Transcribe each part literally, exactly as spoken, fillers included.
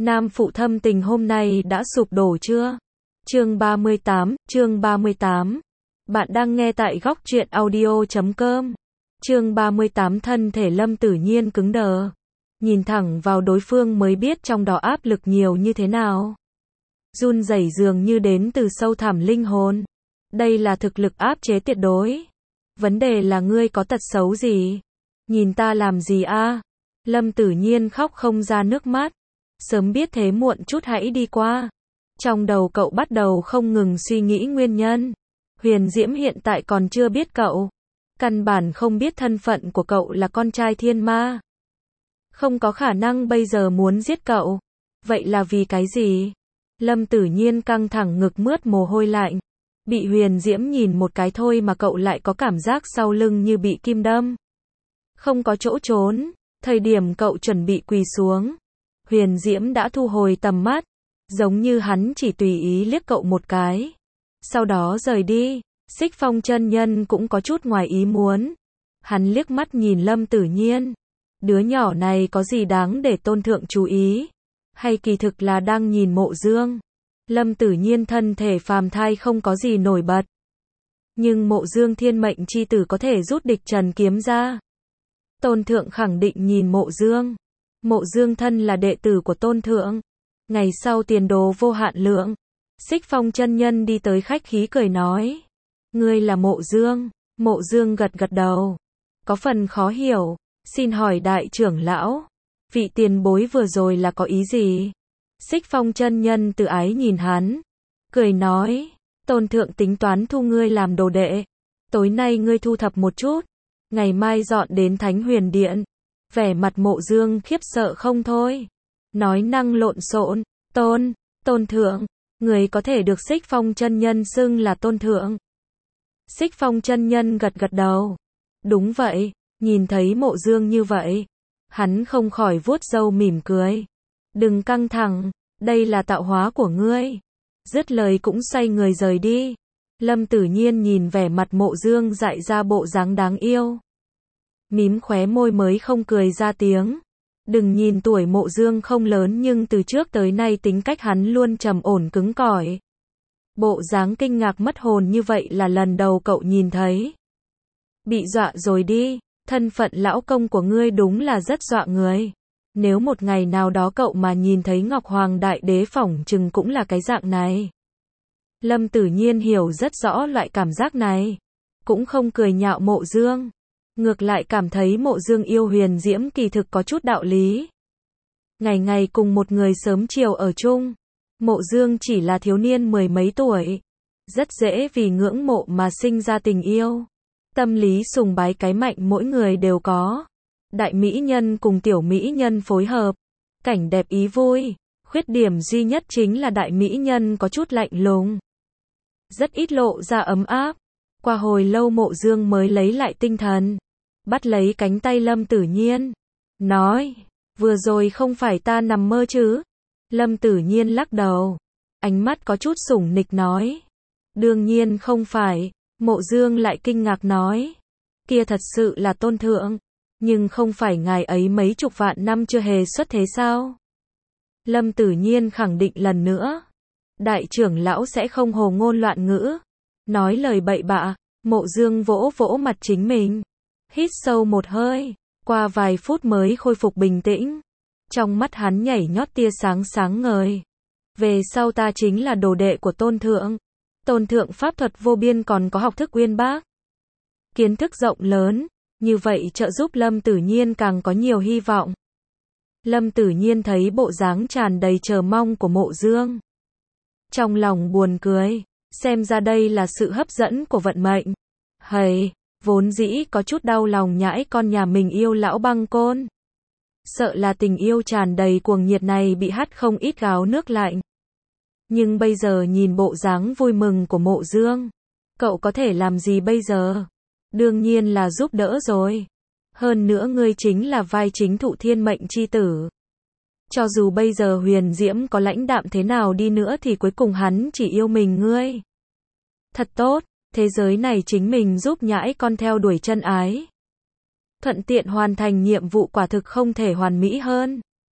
Nam phụ thâm tình hôm nay đã sụp đổ chưa? Chương ba mươi tám, chương ba mươi tám. Bạn đang nghe tại góc truyện audio chấm com. Chương ba mươi tám. Thân thể Lâm Tử Nhiên cứng đờ. Nhìn thẳng vào đối phương mới biết trong đó áp lực nhiều như thế nào. Run rẩy dường như đến từ sâu thẳm linh hồn. Đây là thực lực áp chế tuyệt đối. Vấn đề là ngươi có tật xấu gì? Nhìn ta làm gì a? Lâm Tử Nhiên khóc không ra nước mắt. Sớm biết thế muộn chút hãy đi qua. Trong đầu cậu bắt đầu không ngừng suy nghĩ nguyên nhân. Huyền Diễm hiện tại còn chưa biết cậu. Căn bản không biết thân phận của cậu là con trai thiên ma. Không có khả năng bây giờ muốn giết cậu. Vậy là vì cái gì? Lâm Tử Nhiên căng thẳng ngực mướt mồ hôi lạnh. Bị Huyền Diễm nhìn một cái thôi mà cậu lại có cảm giác sau lưng như bị kim đâm. Không có chỗ trốn. Thời điểm cậu chuẩn bị quỳ xuống, Huyền Diễm đã thu hồi tầm mắt, giống như hắn chỉ tùy ý liếc cậu một cái. Sau đó rời đi. Xích Phong chân nhân cũng có chút ngoài ý muốn. Hắn liếc mắt nhìn Lâm Tử Nhiên. Đứa nhỏ này có gì đáng để tôn thượng chú ý? Hay kỳ thực là đang nhìn Mộ Dương? Lâm Tử Nhiên thân thể phàm thai không có gì nổi bật. Nhưng Mộ Dương thiên mệnh chi tử có thể rút địch trần kiếm ra. Tôn thượng khẳng định nhìn Mộ Dương. Mộ Dương thân là đệ tử của tôn thượng. Ngày sau tiền đồ vô hạn lượng. Xích Phong chân nhân đi tới khách khí cười nói. Ngươi là Mộ Dương. Mộ Dương gật gật đầu. Có phần khó hiểu. Xin hỏi đại trưởng lão. Vị tiền bối vừa rồi là có ý gì? Xích Phong chân nhân tự ái nhìn hắn. Cười nói. Tôn thượng tính toán thu ngươi làm đồ đệ. Tối nay ngươi thu thập một chút. Ngày mai dọn đến Thánh Huyền Điện. Vẻ mặt Mộ Dương khiếp sợ không thôi. Nói năng lộn xộn. Tôn, tôn thượng. Người có thể được Xích Phong chân nhân xưng là tôn thượng. Xích Phong chân nhân gật gật đầu. Đúng vậy, nhìn thấy Mộ Dương như vậy. Hắn không khỏi vuốt râu mỉm cười. Đừng căng thẳng, đây là tạo hóa của ngươi. Dứt lời cũng xoay người rời đi. Lâm Tử Nhiên nhìn vẻ mặt Mộ Dương dại ra bộ dáng đáng yêu. Mím khóe môi mới không cười ra tiếng. Đừng nhìn tuổi Mộ Dương không lớn nhưng từ trước tới nay tính cách hắn luôn trầm ổn cứng cỏi. Bộ dáng kinh ngạc mất hồn như vậy là lần đầu cậu nhìn thấy. Bị dọa rồi đi, thân phận lão công của ngươi đúng là rất dọa người. Nếu một ngày nào đó cậu mà nhìn thấy Ngọc Hoàng Đại Đế phỏng chừng cũng là cái dạng này. Lâm Tử Nhiên hiểu rất rõ loại cảm giác này. Cũng không cười nhạo Mộ Dương. Ngược lại cảm thấy Mộ Dương yêu Huyền Diễm kỳ thực có chút đạo lý. Ngày ngày cùng một người sớm chiều ở chung. Mộ Dương chỉ là thiếu niên mười mấy tuổi. Rất dễ vì ngưỡng mộ mà sinh ra tình yêu. Tâm lý sùng bái cái mạnh mỗi người đều có. Đại mỹ nhân cùng tiểu mỹ nhân phối hợp. Cảnh đẹp ý vui. Khuyết điểm duy nhất chính là đại mỹ nhân có chút lạnh lùng. Rất ít lộ ra ấm áp. Qua hồi lâu Mộ Dương mới lấy lại tinh thần. Bắt lấy cánh tay Lâm Tử Nhiên. Nói. Vừa rồi không phải ta nằm mơ chứ? Lâm Tử Nhiên lắc đầu. Ánh mắt có chút sủng nịch nói. Đương nhiên không phải. Mộ Dương lại kinh ngạc nói. Kia thật sự là tôn thượng. Nhưng không phải ngài ấy mấy chục vạn năm chưa hề xuất thế sao? Lâm Tử Nhiên khẳng định lần nữa. Đại trưởng lão sẽ không hồ ngôn loạn ngữ. Nói lời bậy bạ. Mộ Dương vỗ vỗ mặt chính mình. Hít sâu một hơi. Qua vài phút mới khôi phục bình tĩnh. Trong mắt hắn nhảy nhót tia sáng sáng ngời. Về sau ta chính là đồ đệ của tôn thượng. Tôn thượng pháp thuật vô biên còn có học thức uyên bác. Kiến thức rộng lớn. Như vậy trợ giúp Lâm Tử Nhiên càng có nhiều hy vọng. Lâm Tử Nhiên thấy bộ dáng tràn đầy chờ mong của Mộ Dương. Trong lòng buồn cười. Xem ra đây là sự hấp dẫn của vận mệnh. Hầy, vốn dĩ có chút đau lòng nhãi con nhà mình yêu lão băng côn. Sợ là tình yêu tràn đầy cuồng nhiệt này bị hắt không ít gáo nước lạnh. Nhưng bây giờ nhìn bộ dáng vui mừng của Mộ Dương. Cậu có thể làm gì bây giờ? Đương nhiên là giúp đỡ rồi. Hơn nữa ngươi chính là vai chính thụ thiên mệnh chi tử. Cho dù bây giờ Huyền Diễm có lãnh đạm thế nào đi nữa thì cuối cùng hắn chỉ yêu mình ngươi. Thật tốt, thế giới này chính mình giúp nhãi con theo đuổi chân ái. Thuận tiện hoàn thành nhiệm vụ quả thực không thể hoàn mỹ hơn.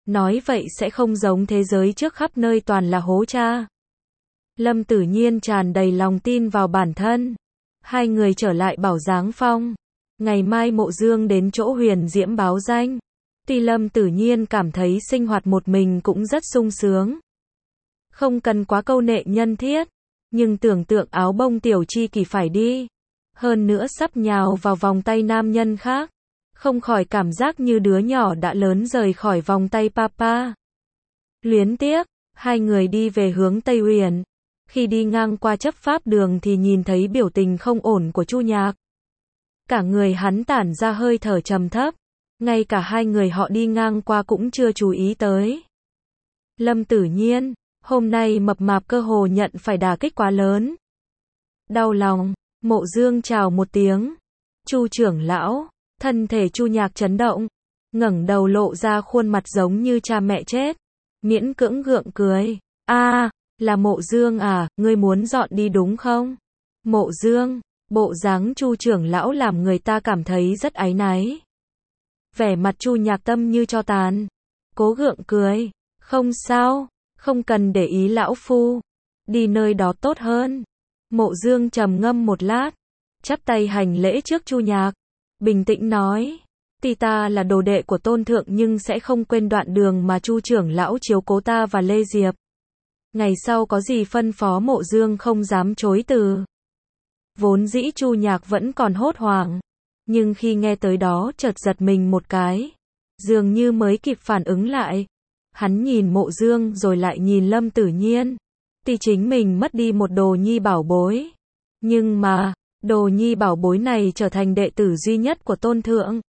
Nói vậy sẽ không giống thế giới trước khắp nơi toàn là hố cha. Lâm Tử Nhiên tràn đầy lòng tin vào bản thân. Hai người trở lại Bảo Giáng Phong. Ngày mai Mộ Dương đến chỗ Huyền Diễm báo danh. Tuy Lâm Tử Nhiên cảm thấy sinh hoạt một mình cũng rất sung sướng. Không cần quá câu nệ nhân thiết. Nhưng tưởng tượng áo bông tiểu chi kỳ phải đi. Hơn nữa sắp nhào vào vòng tay nam nhân khác. Không khỏi cảm giác như đứa nhỏ đã lớn rời khỏi vòng tay papa. Luyến tiếc, hai người đi về hướng Tây Huyền. Khi đi ngang qua chấp pháp đường thì nhìn thấy biểu tình không ổn của Chu Nhạc. Cả người hắn tản ra hơi thở trầm thấp. Ngay cả hai người họ đi ngang qua cũng chưa chú ý tới. Lâm Tử Nhiên, hôm nay mập mạp cơ hồ nhận phải đả kích quá lớn. Đau lòng, Mộ Dương chào một tiếng. Chu trưởng lão, thân thể Chu Nhạc chấn động. Ngẩng đầu lộ ra khuôn mặt giống như cha mẹ chết. Miễn cưỡng gượng cười. A, là Mộ Dương à, ngươi muốn dọn đi đúng không? Mộ Dương, bộ dáng Chu trưởng lão làm người ta cảm thấy rất áy náy. Vẻ mặt Chu Nhạc tâm như tro tàn. Cố gượng cười. Không sao, không cần để ý lão phu. Đi nơi đó tốt hơn. Mộ Dương trầm ngâm một lát. Chắp tay hành lễ trước Chu Nhạc. Bình tĩnh nói. Tuy ta là đồ đệ của Tôn Thượng nhưng sẽ không quên đoạn đường mà Chu trưởng lão chiếu cố ta và Lê Diệp. Ngày sau có gì phân phó Mộ Dương không dám chối từ. Vốn dĩ Chu Nhạc vẫn còn hốt hoảng. Nhưng khi nghe tới đó chợt giật mình một cái. Dường như mới kịp phản ứng lại. Hắn nhìn Mộ Dương rồi lại nhìn Lâm Tử Nhiên. Tuy chính mình mất đi một đồ nhi bảo bối. Nhưng mà, đồ nhi bảo bối này trở thành đệ tử duy nhất của Tôn Thượng.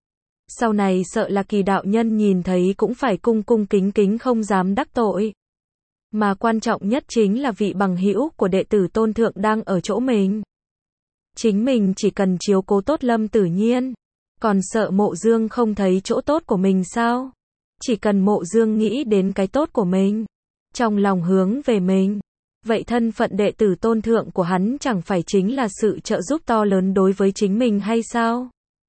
Sau này sợ là Kỳ đạo nhân nhìn thấy cũng phải cung cung kính kính không dám đắc tội. Mà quan trọng nhất chính là vị bằng hữu của đệ tử Tôn Thượng đang ở chỗ mình. Chính mình chỉ cần chiếu cố tốt Lâm Tử Nhiên. Còn sợ Mộ Dương không thấy chỗ tốt của mình sao? Chỉ cần Mộ Dương nghĩ đến cái tốt của mình. Trong lòng hướng về mình. Vậy thân phận đệ tử Tôn Thượng của hắn chẳng phải chính là sự trợ giúp to lớn đối với chính mình hay sao?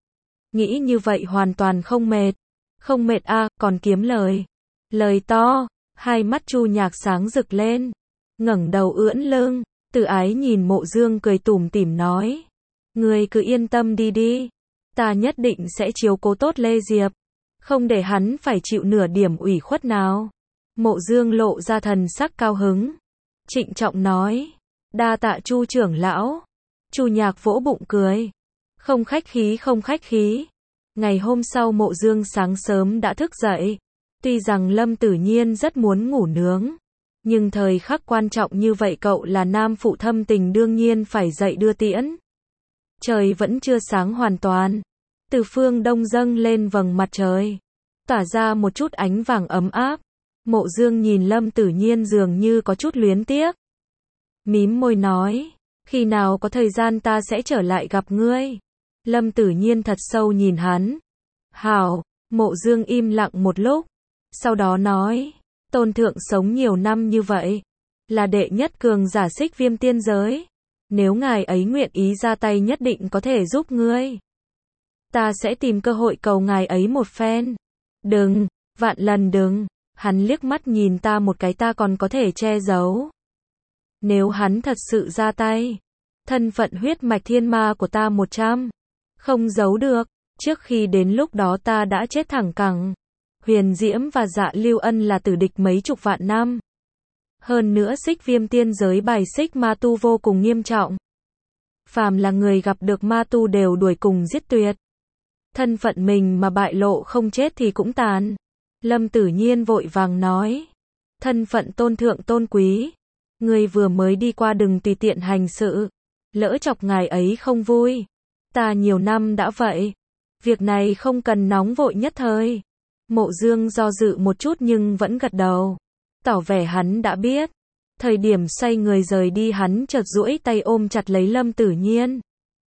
Nghĩ như vậy hoàn toàn không mệt. Không mệt à, còn kiếm lời. Lời to, hai mắt Chu Nhạc sáng rực lên. Ngẩng đầu ưỡn lưng, Từ Ái nhìn Mộ Dương cười tủm tỉm nói. Ngươi cứ yên tâm đi đi. Ta nhất định sẽ chiếu cố tốt Lê Diệp. Không để hắn phải chịu nửa điểm ủy khuất nào. Mộ Dương lộ ra thần sắc cao hứng. Trịnh trọng nói. Đa tạ Chu trưởng lão. Chu Nhạc vỗ bụng cười. Không khách khí không khách khí. Ngày hôm sau Mộ Dương sáng sớm đã thức dậy. Tuy rằng Lâm Tử Nhiên rất muốn ngủ nướng. Nhưng thời khắc quan trọng như vậy cậu là nam phụ thâm tình đương nhiên phải dậy đưa tiễn. Trời vẫn chưa sáng hoàn toàn. Từ phương đông dâng lên vầng mặt trời. Tỏa ra một chút ánh vàng ấm áp. Mộ Dương nhìn Lâm Tử Nhiên dường như có chút luyến tiếc. Mím môi nói. Khi nào có thời gian ta sẽ trở lại gặp ngươi. Lâm Tử Nhiên thật sâu nhìn hắn. Hảo. Mộ Dương im lặng một lúc. Sau đó nói. Tôn Thượng sống nhiều năm như vậy. Là đệ nhất cường giả Xích Viêm tiên giới. Nếu ngài ấy nguyện ý ra tay nhất định có thể giúp ngươi. Ta sẽ tìm cơ hội cầu ngài ấy một phen. Đừng, vạn lần đừng. Hắn liếc mắt nhìn ta một cái ta còn có thể che giấu. Nếu hắn thật sự ra tay. Thân phận huyết mạch thiên ma của ta một trăm. Không giấu được. Trước khi đến lúc đó ta đã chết thẳng cẳng. Huyền Diễm và Dạ Lưu Ân là tử địch mấy chục vạn năm. Hơn nữa Xích Viêm tiên giới bài xích ma tu vô cùng nghiêm trọng. Phàm là người gặp được ma tu đều đuổi cùng giết tuyệt. Thân phận mình mà bại lộ không chết thì cũng tàn. Lâm Tử Nhiên vội vàng nói. Thân phận Tôn Thượng tôn quý. Người vừa mới đi qua đừng tùy tiện hành sự. Lỡ chọc ngài ấy không vui. Ta nhiều năm đã vậy. Việc này không cần nóng vội nhất thời. Mộ Dương do dự một chút nhưng vẫn gật đầu. Tỏ vẻ hắn đã biết. Thời điểm xoay người rời đi hắn chợt duỗi tay ôm chặt lấy Lâm Tử Nhiên.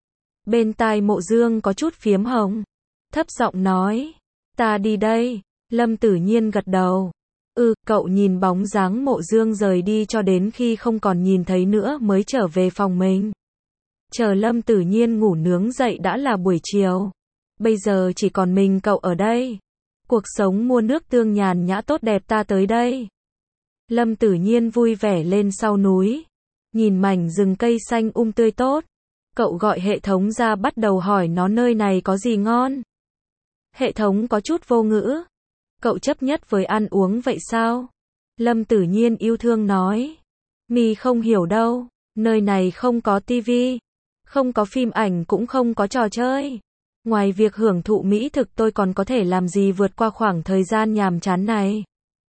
Bên tai Mộ Dương có chút phiếm hồng. Thấp giọng nói. Ta đi đây. Lâm Tử Nhiên gật đầu. Ừ, cậu nhìn bóng dáng Mộ Dương rời đi cho đến khi không còn nhìn thấy nữa mới trở về phòng mình. Chờ Lâm Tử Nhiên ngủ nướng dậy đã là buổi chiều. Bây giờ chỉ còn mình cậu ở đây. Cuộc sống mua nước tương nhàn nhã tốt đẹp ta tới đây. Lâm Tử Nhiên vui vẻ lên sau núi. Nhìn mảnh rừng cây xanh um tươi tốt. Cậu gọi hệ thống ra bắt đầu hỏi nó nơi này có gì ngon. Hệ thống có chút vô ngữ. Cậu chấp nhất với ăn uống vậy sao? Lâm Tử Nhiên yêu thương nói. Mi không hiểu đâu, nơi này không có tivi, không có phim ảnh cũng không có trò chơi. Ngoài việc hưởng thụ mỹ thực tôi còn có thể làm gì vượt qua khoảng thời gian nhàm chán này?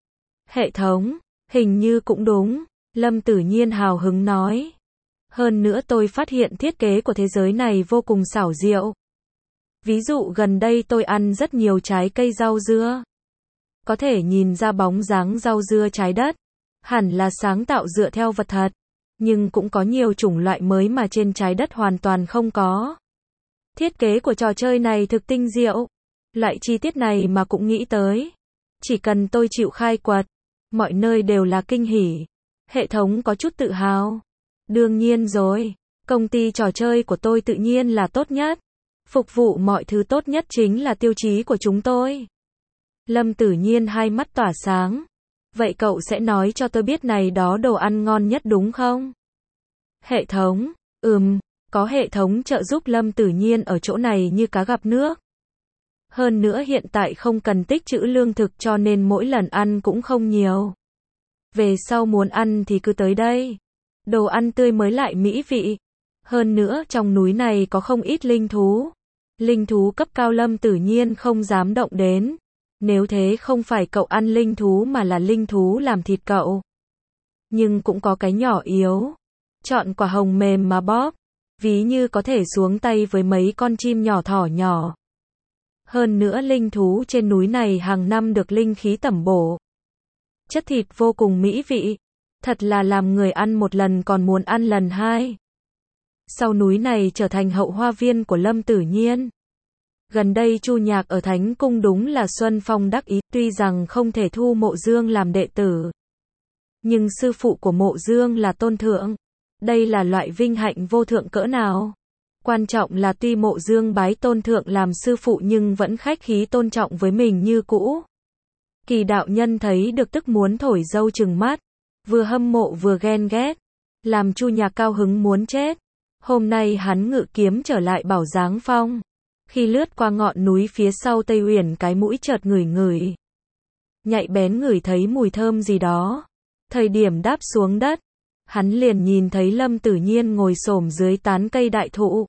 Hệ thống, hình như cũng đúng, Lâm Tử Nhiên hào hứng nói. Hơn nữa tôi phát hiện thiết kế của thế giới này vô cùng xảo diệu. Ví dụ gần đây tôi ăn rất nhiều trái cây rau dưa. Có thể nhìn ra bóng dáng rau dưa trái đất. Hẳn là sáng tạo dựa theo vật thật. Nhưng cũng có nhiều chủng loại mới mà trên trái đất hoàn toàn không có. Thiết kế của trò chơi này thực tinh diệu. Loại chi tiết này mà cũng nghĩ tới. Chỉ cần tôi chịu khai quật, mọi nơi đều là kinh hỉ. Hệ thống có chút tự hào. Đương nhiên rồi, công ty trò chơi của tôi tự nhiên là tốt nhất. Phục vụ mọi thứ tốt nhất chính là tiêu chí của chúng tôi. Lâm Tử Nhiên hai mắt tỏa sáng. Vậy cậu sẽ nói cho tôi biết này đó đồ ăn ngon nhất đúng không? Hệ thống, ừm, có hệ thống trợ giúp Lâm Tử Nhiên ở chỗ này như cá gặp nước. Hơn nữa hiện tại không cần tích trữ lương thực cho nên mỗi lần ăn cũng không nhiều. Về sau muốn ăn thì cứ tới đây. Đồ ăn tươi mới lại mỹ vị. Hơn nữa trong núi này có không ít linh thú. Linh thú cấp cao Lâm Tử Nhiên không dám động đến. Nếu thế không phải cậu ăn linh thú mà là linh thú làm thịt cậu. Nhưng cũng có cái nhỏ yếu. Chọn quả hồng mềm mà bóp. Ví như có thể xuống tay với mấy con chim nhỏ thỏ nhỏ. Hơn nữa linh thú trên núi này hàng năm được linh khí tẩm bổ. Chất thịt vô cùng mỹ vị. Thật là làm người ăn một lần còn muốn ăn lần hai. Sau núi này trở thành hậu hoa viên của Lâm Tử Nhiên. Gần đây Chu Nhạc ở Thánh Cung đúng là Xuân Phong đắc ý, tuy rằng không thể thu Mộ Dương làm đệ tử. Nhưng sư phụ của Mộ Dương là tôn thượng. Đây là loại vinh hạnh vô thượng cỡ nào. Quan trọng là tuy Mộ Dương bái tôn thượng làm sư phụ nhưng vẫn khách khí tôn trọng với mình như cũ. Kỳ đạo nhân thấy được tức muốn thổi dâu trừng mắt. Vừa hâm mộ vừa ghen ghét. Làm Chu Nhạc cao hứng muốn chết. Hôm nay hắn ngự kiếm trở lại Bảo Giáng Phong. Khi lướt qua ngọn núi phía sau Tây Uyển cái mũi chợt ngửi ngửi. Nhạy bén ngửi thấy mùi thơm gì đó. Thời điểm đáp xuống đất. Hắn liền nhìn thấy Lâm Tử Nhiên ngồi xổm dưới tán cây đại thụ.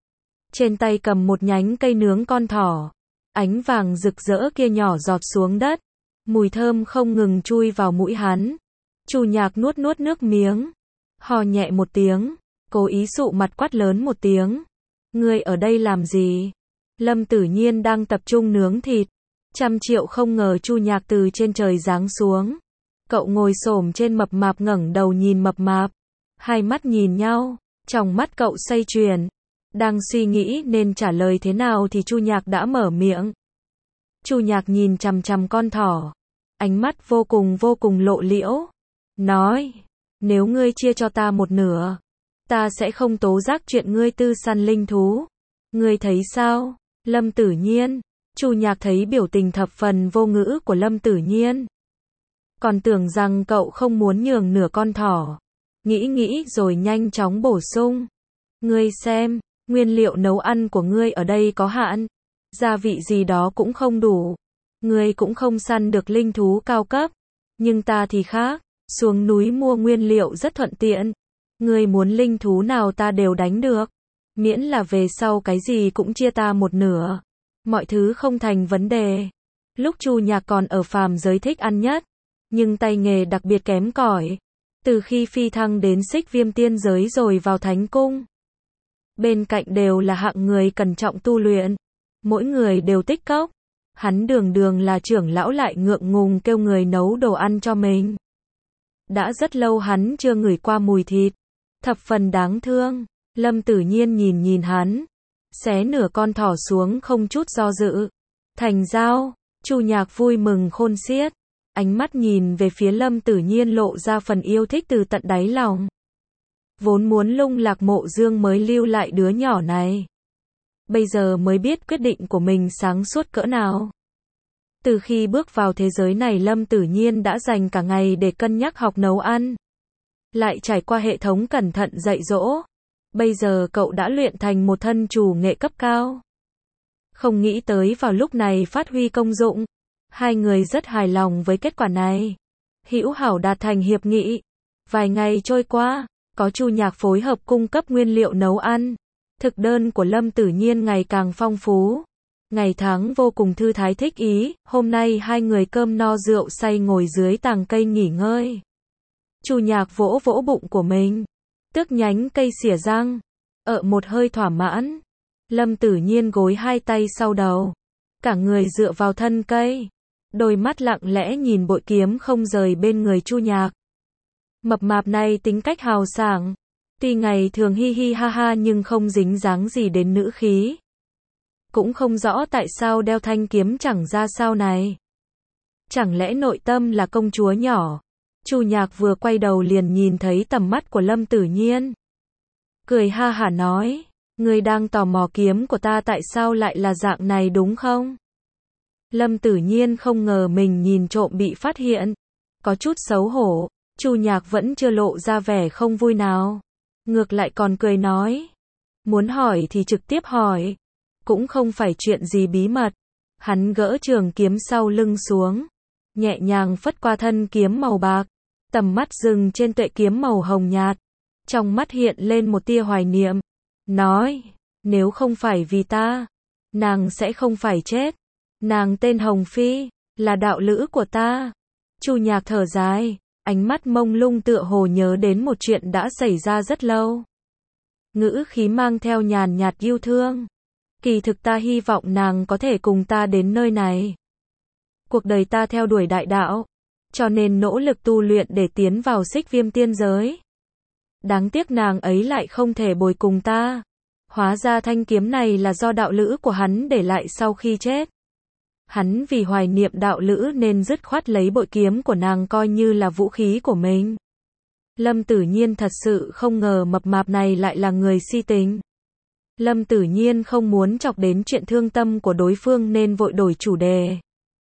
Trên tay cầm một nhánh cây nướng con thỏ. Ánh vàng rực rỡ kia nhỏ giọt xuống đất. Mùi thơm không ngừng chui vào mũi hắn. Chu Nhạc nuốt nuốt nước miếng. Hò nhẹ một tiếng. Cố ý sụ mặt quát lớn một tiếng. Ngươi ở đây làm gì? Lâm Tử Nhiên đang tập trung nướng thịt. Trăm triệu không ngờ Chu Nhạc từ trên trời giáng xuống. Cậu ngồi xổm trên mập mạp ngẩng đầu nhìn mập mạp. Hai mắt nhìn nhau. Trong mắt cậu xoay chuyển. Đang suy nghĩ nên trả lời thế nào thì Chu Nhạc đã mở miệng. Chu Nhạc nhìn chằm chằm con thỏ. Ánh mắt vô cùng vô cùng lộ liễu. Nói. Nếu ngươi chia cho ta một nửa. Ta sẽ không tố giác chuyện ngươi tư săn linh thú. Ngươi thấy sao? Lâm Tử Nhiên. Chu Nhạc thấy biểu tình thập phần vô ngữ của Lâm Tử Nhiên. Còn tưởng rằng cậu không muốn nhường nửa con thỏ. Nghĩ nghĩ rồi nhanh chóng bổ sung. Ngươi xem, nguyên liệu nấu ăn của ngươi ở đây có hạn. Gia vị gì đó cũng không đủ. Ngươi cũng không săn được linh thú cao cấp. Nhưng ta thì khác. Xuống núi mua nguyên liệu rất thuận tiện. Ngươi muốn linh thú nào ta đều đánh được. Miễn là về sau cái gì cũng chia ta một nửa. Mọi thứ không thành vấn đề. Lúc Chu Nhạc còn ở phàm giới thích ăn nhất. Nhưng tay nghề đặc biệt kém cỏi. Từ khi phi thăng đến Xích Viêm tiên giới rồi vào Thánh Cung. Bên cạnh đều là hạng người cẩn trọng tu luyện. Mỗi người đều tích cốc. Hắn đường đường là trưởng lão lại ngượng ngùng kêu người nấu đồ ăn cho mình. Đã rất lâu hắn chưa ngửi qua mùi thịt. Thập phần đáng thương. Lâm Tử Nhiên nhìn nhìn hắn. Xé nửa con thỏ xuống không chút do dự. Thành giao. Chu Nhạc vui mừng khôn xiết. Ánh mắt nhìn về phía Lâm Tử Nhiên lộ ra phần yêu thích từ tận đáy lòng. Vốn muốn lung lạc Mộ Dương mới lưu lại đứa nhỏ này. Bây giờ mới biết quyết định của mình sáng suốt cỡ nào. Từ khi bước vào thế giới này Lâm Tử Nhiên đã dành cả ngày để cân nhắc học nấu ăn. Lại trải qua hệ thống cẩn thận dạy dỗ. Bây giờ cậu đã luyện thành một thân chủ nghệ cấp cao. Không nghĩ tới vào lúc này phát huy công dụng. Hai người rất hài lòng với kết quả này. Hữu hảo đạt thành hiệp nghị. Vài ngày trôi qua, có Chu Nhạc phối hợp cung cấp nguyên liệu nấu ăn. Thực đơn của Lâm Tử Nhiên ngày càng phong phú. Ngày tháng vô cùng thư thái thích ý, hôm nay hai người cơm no rượu say ngồi dưới tàng cây nghỉ ngơi. Chu Nhạc vỗ vỗ bụng của mình, tước nhánh cây xỉa răng, ợ một hơi thỏa mãn. Lâm Tử Nhiên gối hai tay sau đầu, cả người dựa vào thân cây, đôi mắt lặng lẽ nhìn bội kiếm không rời bên người Chu Nhạc. Mập mạp này tính cách hào sảng, tuy ngày thường hi hi ha ha nhưng không dính dáng gì đến nữ khí. Cũng không rõ tại sao đeo thanh kiếm chẳng ra sao này. Chẳng lẽ nội tâm là công chúa nhỏ? Chu Nhạc vừa quay đầu liền nhìn thấy tầm mắt của Lâm Tử Nhiên. Cười ha hả nói, ngươi đang tò mò kiếm của ta tại sao lại là dạng này đúng không? Lâm Tử Nhiên không ngờ mình nhìn trộm bị phát hiện. Có chút xấu hổ, Chu Nhạc vẫn chưa lộ ra vẻ không vui nào. Ngược lại còn cười nói, muốn hỏi thì trực tiếp hỏi. Cũng không phải chuyện gì bí mật. Hắn gỡ trường kiếm sau lưng xuống, nhẹ nhàng phất qua thân kiếm màu bạc, tầm mắt dừng trên tuệ kiếm màu hồng nhạt. Trong mắt hiện lên một tia hoài niệm, nói, nếu không phải vì ta, nàng sẽ không phải chết. Nàng tên Hồng Phi, là đạo lữ của ta. Chu Nhạc thở dài, ánh mắt mông lung tựa hồ nhớ đến một chuyện đã xảy ra rất lâu. Ngữ khí mang theo nhàn nhạt yêu thương. Kỳ thực ta hy vọng nàng có thể cùng ta đến nơi này. Cuộc đời ta theo đuổi đại đạo, cho nên nỗ lực tu luyện để tiến vào Xích Viêm tiên giới. Đáng tiếc nàng ấy lại không thể bồi cùng ta. Hóa ra thanh kiếm này là do đạo lữ của hắn để lại sau khi chết. Hắn vì hoài niệm đạo lữ nên dứt khoát lấy bội kiếm của nàng coi như là vũ khí của mình. Lâm Tử Nhiên thật sự không ngờ mập mạp này lại là người si tình. Lâm Tử Nhiên không muốn chọc đến chuyện thương tâm của đối phương nên vội đổi chủ đề.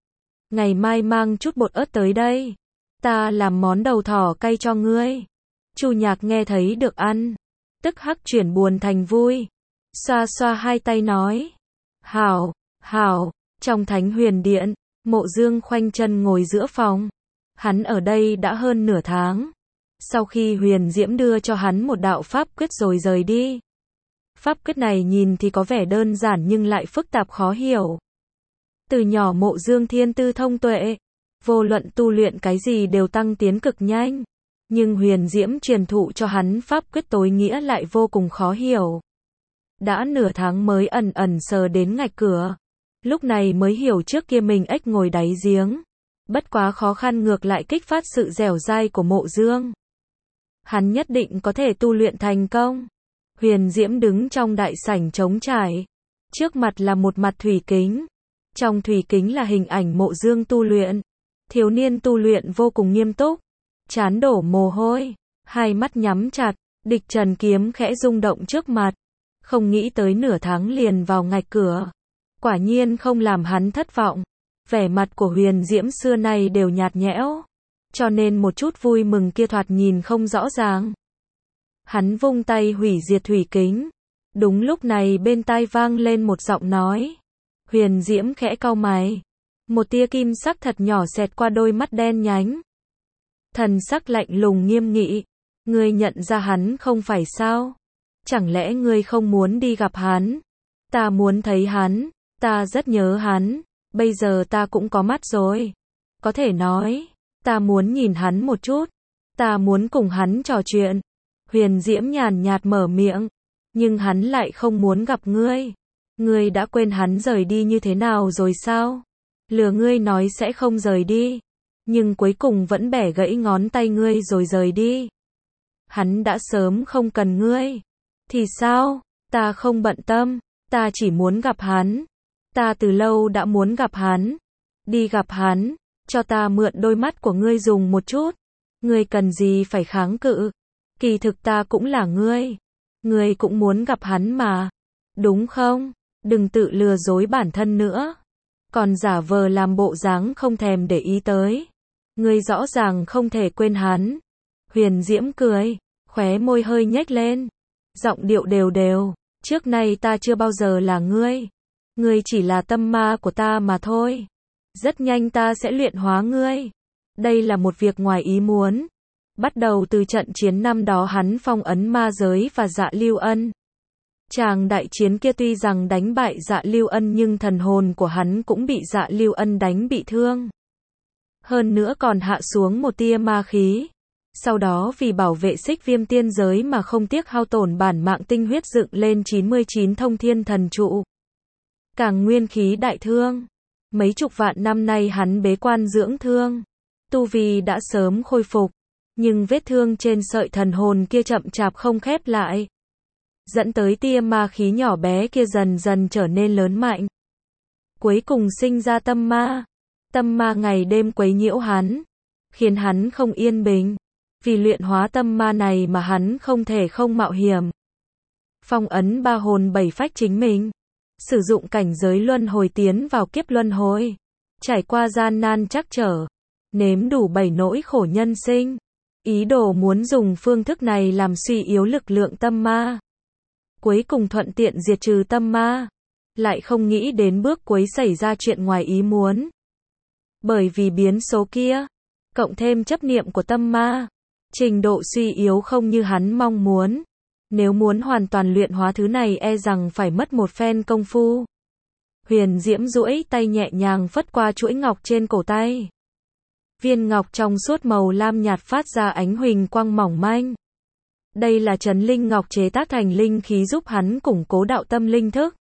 Ngày mai mang chút bột ớt tới đây. Ta làm món đầu thỏ cay cho ngươi. Chu Nhạc nghe thấy được ăn, tức hắc chuyển buồn thành vui. Xoa xoa hai tay nói, hảo, hảo. Trong Thánh Huyền Điện, Mộ Dương khoanh chân ngồi giữa phòng. Hắn ở đây đã hơn nửa tháng. Sau khi Huyền Diễm đưa cho hắn một đạo pháp quyết rồi rời đi. Pháp quyết này nhìn thì có vẻ đơn giản nhưng lại phức tạp khó hiểu. Từ nhỏ Mộ Dương thiên tư thông tuệ, vô luận tu luyện cái gì đều tăng tiến cực nhanh. Nhưng Huyền Diễm truyền thụ cho hắn pháp quyết tối nghĩa lại vô cùng khó hiểu. Đã nửa tháng mới ẩn ẩn sờ đến ngạch cửa. Lúc này mới hiểu trước kia mình ếch ngồi đáy giếng. Bất quá khó khăn ngược lại kích phát sự dẻo dai của Mộ Dương. Hắn nhất định có thể tu luyện thành công. Huyền Diễm đứng trong đại sảnh trống trải. Trước mặt là một mặt thủy kính. Trong thủy kính là hình ảnh Mộ Dương tu luyện. Thiếu niên tu luyện vô cùng nghiêm túc. Trán đổ mồ hôi. Hai mắt nhắm chặt. Địch trần kiếm khẽ rung động trước mặt. Không nghĩ tới nửa tháng liền vào ngạch cửa. Quả nhiên không làm hắn thất vọng. Vẻ mặt của Huyền Diễm xưa nay đều nhạt nhẽo. Cho nên một chút vui mừng kia thoạt nhìn không rõ ràng. Hắn vung tay hủy diệt thủy kính. Đúng lúc này bên tai vang lên một giọng nói. Huyền Diễm khẽ cau mày. Một tia kim sắc thật nhỏ xẹt qua đôi mắt đen nhánh. Thần sắc lạnh lùng nghiêm nghị. Ngươi nhận ra hắn không phải sao? Chẳng lẽ ngươi không muốn đi gặp hắn? Ta muốn thấy hắn. Ta rất nhớ hắn. Bây giờ ta cũng có mắt rồi. Có thể nói. Ta muốn nhìn hắn một chút. Ta muốn cùng hắn trò chuyện. Huyền Diễm nhàn nhạt mở miệng. Nhưng hắn lại không muốn gặp ngươi. Ngươi đã quên hắn rời đi như thế nào rồi sao? Lừa ngươi nói sẽ không rời đi. Nhưng cuối cùng vẫn bẻ gãy ngón tay ngươi rồi rời đi. Hắn đã sớm không cần ngươi. Thì sao? Ta không bận tâm. Ta chỉ muốn gặp hắn. Ta từ lâu đã muốn gặp hắn. Đi gặp hắn. Cho ta mượn đôi mắt của ngươi dùng một chút. Ngươi cần gì phải kháng cự. Kỳ thực ta cũng là ngươi. Ngươi cũng muốn gặp hắn mà. Đúng không? Đừng tự lừa dối bản thân nữa. còn giả vờ làm bộ dáng không thèm để ý tới. Ngươi rõ ràng không thể quên hắn. Huyền Diễm cười, khóe môi hơi nhếch lên, giọng điệu đều đều, trước nay ta chưa bao giờ là ngươi. Ngươi chỉ là tâm ma của ta mà thôi. Rất nhanh ta sẽ luyện hóa ngươi. Đây là một việc ngoài ý muốn. Bắt đầu từ trận chiến năm đó hắn phong ấn ma giới và Dạ Lưu Ân. Tràng đại chiến kia tuy rằng đánh bại Dạ Lưu Ân nhưng thần hồn của hắn cũng bị Dạ Lưu Ân đánh bị thương. Hơn nữa còn hạ xuống một tia ma khí. Sau đó vì bảo vệ Xích Viêm tiên giới mà không tiếc hao tổn bản mạng tinh huyết dựng lên chín mươi chín thông thiên thần trụ. Càng nguyên khí đại thương. Mấy chục vạn năm nay hắn bế quan dưỡng thương. Tu vi đã sớm khôi phục. Nhưng vết thương trên sợi thần hồn kia chậm chạp không khép lại. Dẫn tới tia ma khí nhỏ bé kia dần dần trở nên lớn mạnh. Cuối cùng sinh ra tâm ma. Tâm ma ngày đêm quấy nhiễu hắn. Khiến hắn không yên bình. Vì luyện hóa tâm ma này mà hắn không thể không mạo hiểm. Phong ấn ba hồn bảy phách chính mình. Sử dụng cảnh giới luân hồi tiến vào kiếp luân hồi. Trải qua gian nan trắc trở. Nếm đủ bảy nỗi khổ nhân sinh. Ý đồ muốn dùng phương thức này làm suy yếu lực lượng tâm ma. Cuối cùng thuận tiện diệt trừ tâm ma. Lại không nghĩ đến bước cuối xảy ra chuyện ngoài ý muốn. Bởi vì biến số kia. Cộng thêm chấp niệm của tâm ma. Trình độ suy yếu không như hắn mong muốn. Nếu muốn hoàn toàn luyện hóa thứ này e rằng phải mất một phen công phu. Huyền Diễm duỗi tay nhẹ nhàng phất qua chuỗi ngọc trên cổ tay. Viên ngọc trong suốt màu lam nhạt phát ra ánh huỳnh quang mỏng manh. Đây là Trấn Linh Ngọc chế tác thành linh khí giúp hắn củng cố đạo tâm linh thức.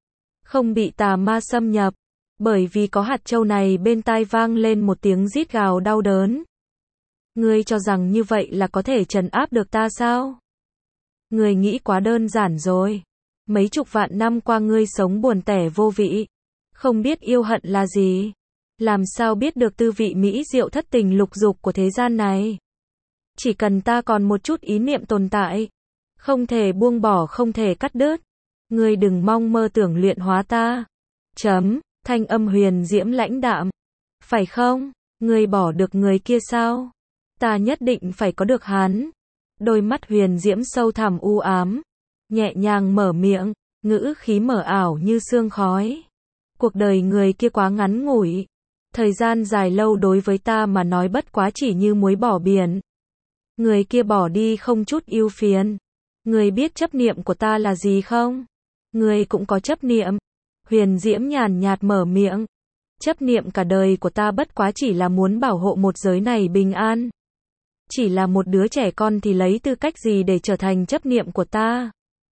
Không bị tà ma xâm nhập. Bởi vì có hạt châu này bên tai vang lên một tiếng rít gào đau đớn. Ngươi cho rằng như vậy là có thể trấn áp được ta sao? Ngươi nghĩ quá đơn giản rồi. Mấy chục vạn năm qua ngươi sống buồn tẻ vô vị. Không biết yêu hận là gì. Làm sao biết được tư vị mỹ diệu thất tình lục dục của thế gian này. Chỉ cần ta còn một chút ý niệm tồn tại. Không thể buông bỏ không thể cắt đứt. Ngươi đừng mong mơ tưởng luyện hóa ta. Chấm, thanh âm Huyền Diễm lãnh đạm. Phải không? Ngươi bỏ được người kia sao? Ta nhất định phải có được hắn. Đôi mắt Huyền Diễm sâu thẳm u ám. Nhẹ nhàng mở miệng, ngữ khí mờ ảo như sương khói. Cuộc đời người kia quá ngắn ngủi. Thời gian dài lâu đối với ta mà nói bất quá chỉ như muối bỏ biển. Người kia bỏ đi không chút ưu phiền. Người biết chấp niệm của ta là gì không? Người cũng có chấp niệm. Huyền Diễm nhàn nhạt mở miệng. Chấp niệm cả đời của ta bất quá chỉ là muốn bảo hộ một giới này bình an. Chỉ là một đứa trẻ con thì lấy tư cách gì để trở thành chấp niệm của ta?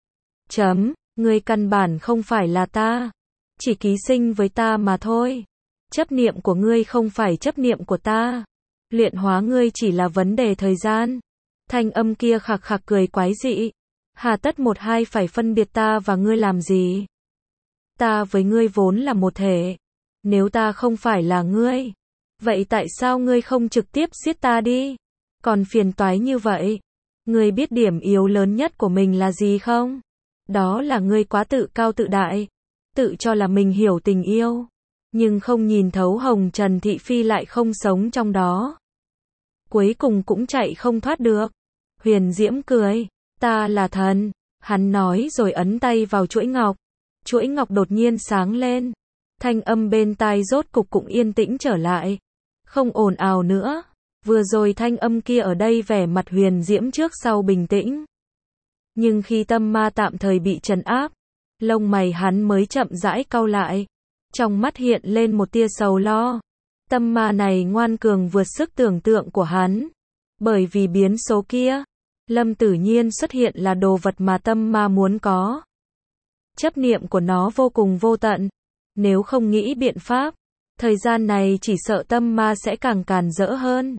Chấm, ngươi căn bản không phải là ta. Chỉ ký sinh với ta mà thôi. Chấp niệm của ngươi không phải chấp niệm của ta. Luyện hóa ngươi chỉ là vấn đề thời gian. Thanh âm kia khạc khạc cười quái dị. Hà tất một hai phải phân biệt ta và ngươi làm gì? Ta với ngươi vốn là một thể. Nếu ta không phải là ngươi, vậy tại sao ngươi không trực tiếp giết ta đi? Còn phiền toái như vậy. Ngươi biết điểm yếu lớn nhất của mình là gì không? Đó là ngươi quá tự cao tự đại. Tự cho là mình hiểu tình yêu. Nhưng không nhìn thấu hồng trần thị phi lại không sống trong đó. Cuối cùng cũng chạy không thoát được. Huyền Diễm cười. Ta là thần. Hắn nói rồi ấn tay vào chuỗi ngọc. Chuỗi ngọc đột nhiên sáng lên. Thanh âm bên tai rốt cục cũng yên tĩnh trở lại. Không ồn ào nữa. Vừa rồi thanh âm kia ở đây vẻ mặt Huyền Diễm trước sau bình tĩnh. Nhưng khi tâm ma tạm thời bị trấn áp, lông mày hắn mới chậm rãi cau lại. Trong mắt hiện lên một tia sầu lo. Tâm ma này ngoan cường vượt sức tưởng tượng của hắn. Bởi vì biến số kia, Lâm Tử Nhiên xuất hiện là đồ vật mà tâm ma muốn có. Chấp niệm của nó vô cùng vô tận. Nếu không nghĩ biện pháp, thời gian này chỉ sợ tâm ma sẽ càng càn rỡ hơn.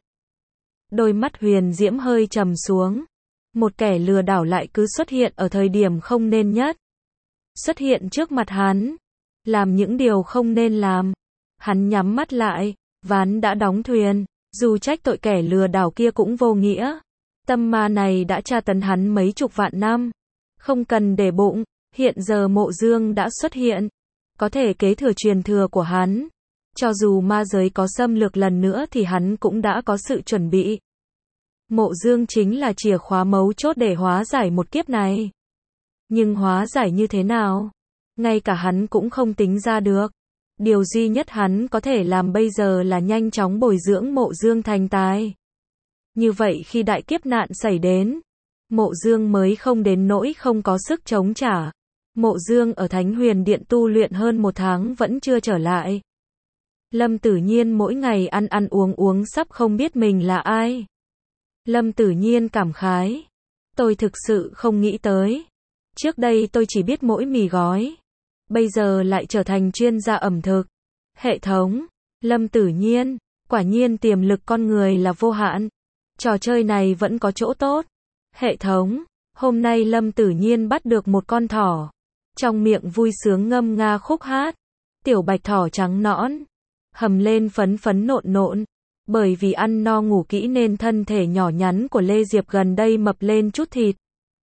Đôi mắt Huyền Diễm hơi trầm xuống. Một kẻ lừa đảo lại cứ xuất hiện ở thời điểm không nên nhất. Xuất hiện trước mặt hắn. Làm những điều không nên làm. Hắn nhắm mắt lại. Ván đã đóng thuyền. Dù trách tội kẻ lừa đảo kia cũng vô nghĩa. Tâm ma này đã tra tấn hắn mấy chục vạn năm. Không cần để bụng. Hiện giờ Mộ Dương đã xuất hiện. có thể kế thừa truyền thừa của hắn. Cho dù ma giới có xâm lược lần nữa thì hắn cũng đã có sự chuẩn bị. Mộ Dương chính là chìa khóa mấu chốt để hóa giải một kiếp này. Nhưng hóa giải như thế nào? Ngay cả hắn cũng không tính ra được. Điều duy nhất hắn có thể làm bây giờ là nhanh chóng bồi dưỡng Mộ Dương thành tài. Như vậy khi đại kiếp nạn xảy đến, Mộ Dương mới không đến nỗi không có sức chống trả. Mộ Dương ở Thánh Huyền Điện tu luyện hơn một tháng vẫn chưa trở lại. Lâm Tử Nhiên mỗi ngày ăn ăn uống uống sắp không biết mình là ai. Lâm Tử Nhiên cảm khái. Tôi thực sự không nghĩ tới. Trước đây tôi chỉ biết mỗi mì gói. Bây giờ lại trở thành chuyên gia ẩm thực. Hệ thống. Lâm Tử Nhiên. Quả nhiên tiềm lực con người là vô hạn. Trò chơi này vẫn có chỗ tốt. Hệ thống. Hôm nay Lâm Tử Nhiên bắt được một con thỏ. Trong miệng vui sướng ngâm nga khúc hát. Tiểu bạch thỏ trắng nõn. Hầm lên phấn phấn nộn nộn. Bởi vì ăn no ngủ kỹ nên thân thể nhỏ nhắn của Lê Diệp gần đây mập lên chút thịt.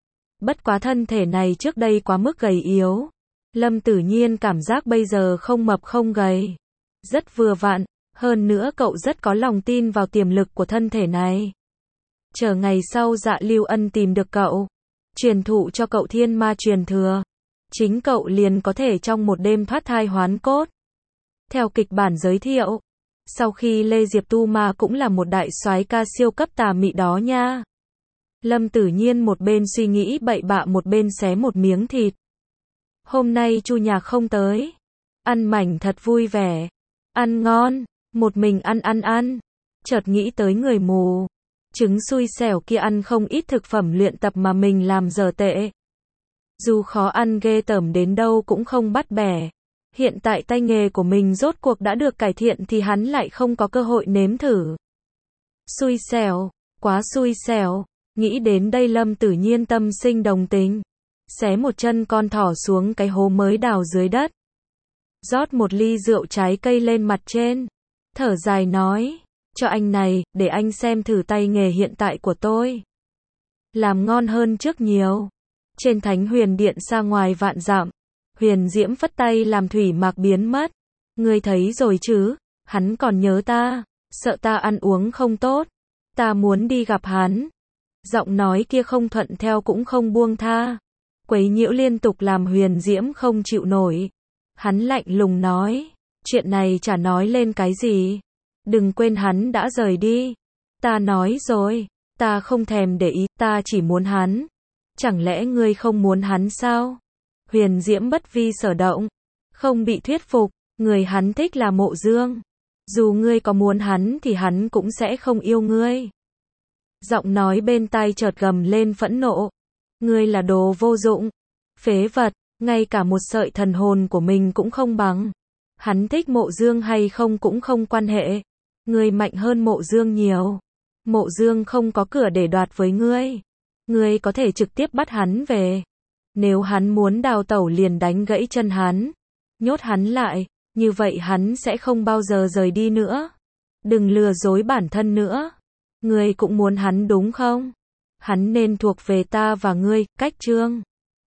Bất quá thân thể này trước đây quá mức gầy yếu. Lâm Tử Nhiên cảm giác bây giờ không mập không gầy. Rất vừa vặn, hơn nữa cậu rất có lòng tin vào tiềm lực của thân thể này. Chờ ngày sau Dạ Lưu Ân tìm được cậu, truyền thụ cho cậu thiên ma truyền thừa. Chính cậu liền có thể trong một đêm thoát thai hoán cốt. Theo kịch bản giới thiệu, sau khi Lê Diệp tu ma cũng là một đại soái ca siêu cấp tà mị đó nha. Lâm Tử Nhiên một bên suy nghĩ bậy bạ một bên xé một miếng thịt. Hôm nay Chu Nhạc không tới. Ăn mảnh thật vui vẻ. Ăn ngon. Một mình ăn ăn ăn. Chợt nghĩ tới người mù. Trứng xui xẻo kia ăn không ít thực phẩm luyện tập mà mình làm dở tệ. Dù khó ăn ghê tởm đến đâu cũng không bắt bẻ. Hiện tại tay nghề của mình rốt cuộc đã được cải thiện thì hắn lại không có cơ hội nếm thử. Xui xẻo. Quá xui xẻo. Nghĩ đến đây Lâm Tử Nhiên tâm sinh đồng tình. Xé một chân con thỏ xuống cái hố mới đào dưới đất. Rót một ly rượu trái cây lên mặt trên. Thở dài nói. Cho anh này, để anh xem thử tay nghề hiện tại của tôi. Làm ngon hơn trước nhiều. Trên Thánh Huyền Điện xa ngoài vạn dặm. Huyền Diễm phất tay làm thủy mạc biến mất. Ngươi thấy rồi chứ, hắn còn nhớ ta. Sợ ta ăn uống không tốt. Ta muốn đi gặp hắn. Giọng nói kia không thuận theo cũng không buông tha. Quấy nhiễu liên tục làm Huyền Diễm không chịu nổi. Hắn lạnh lùng nói. Chuyện này chả nói lên cái gì. Đừng quên hắn đã rời đi. Ta nói rồi. Ta không thèm để ý. Ta chỉ muốn hắn. Chẳng lẽ ngươi không muốn hắn sao? Huyền Diễm bất vi sở động. Không bị thuyết phục. Người hắn thích là Mộ Dương. Dù ngươi có muốn hắn thì hắn cũng sẽ không yêu ngươi. Giọng nói bên tai chợt gầm lên phẫn nộ. Ngươi là đồ vô dụng. Phế vật. Ngay cả một sợi thần hồn của mình cũng không bằng. Hắn thích Mộ Dương hay không cũng không quan hệ. Ngươi mạnh hơn Mộ Dương nhiều. Mộ Dương không có cửa để đoạt với ngươi. Ngươi có thể trực tiếp bắt hắn về. Nếu hắn muốn đào tẩu liền đánh gãy chân hắn. Nhốt hắn lại. Như vậy hắn sẽ không bao giờ rời đi nữa. Đừng lừa dối bản thân nữa. Ngươi cũng muốn hắn đúng không? Hắn nên thuộc về ta và ngươi, cách chương.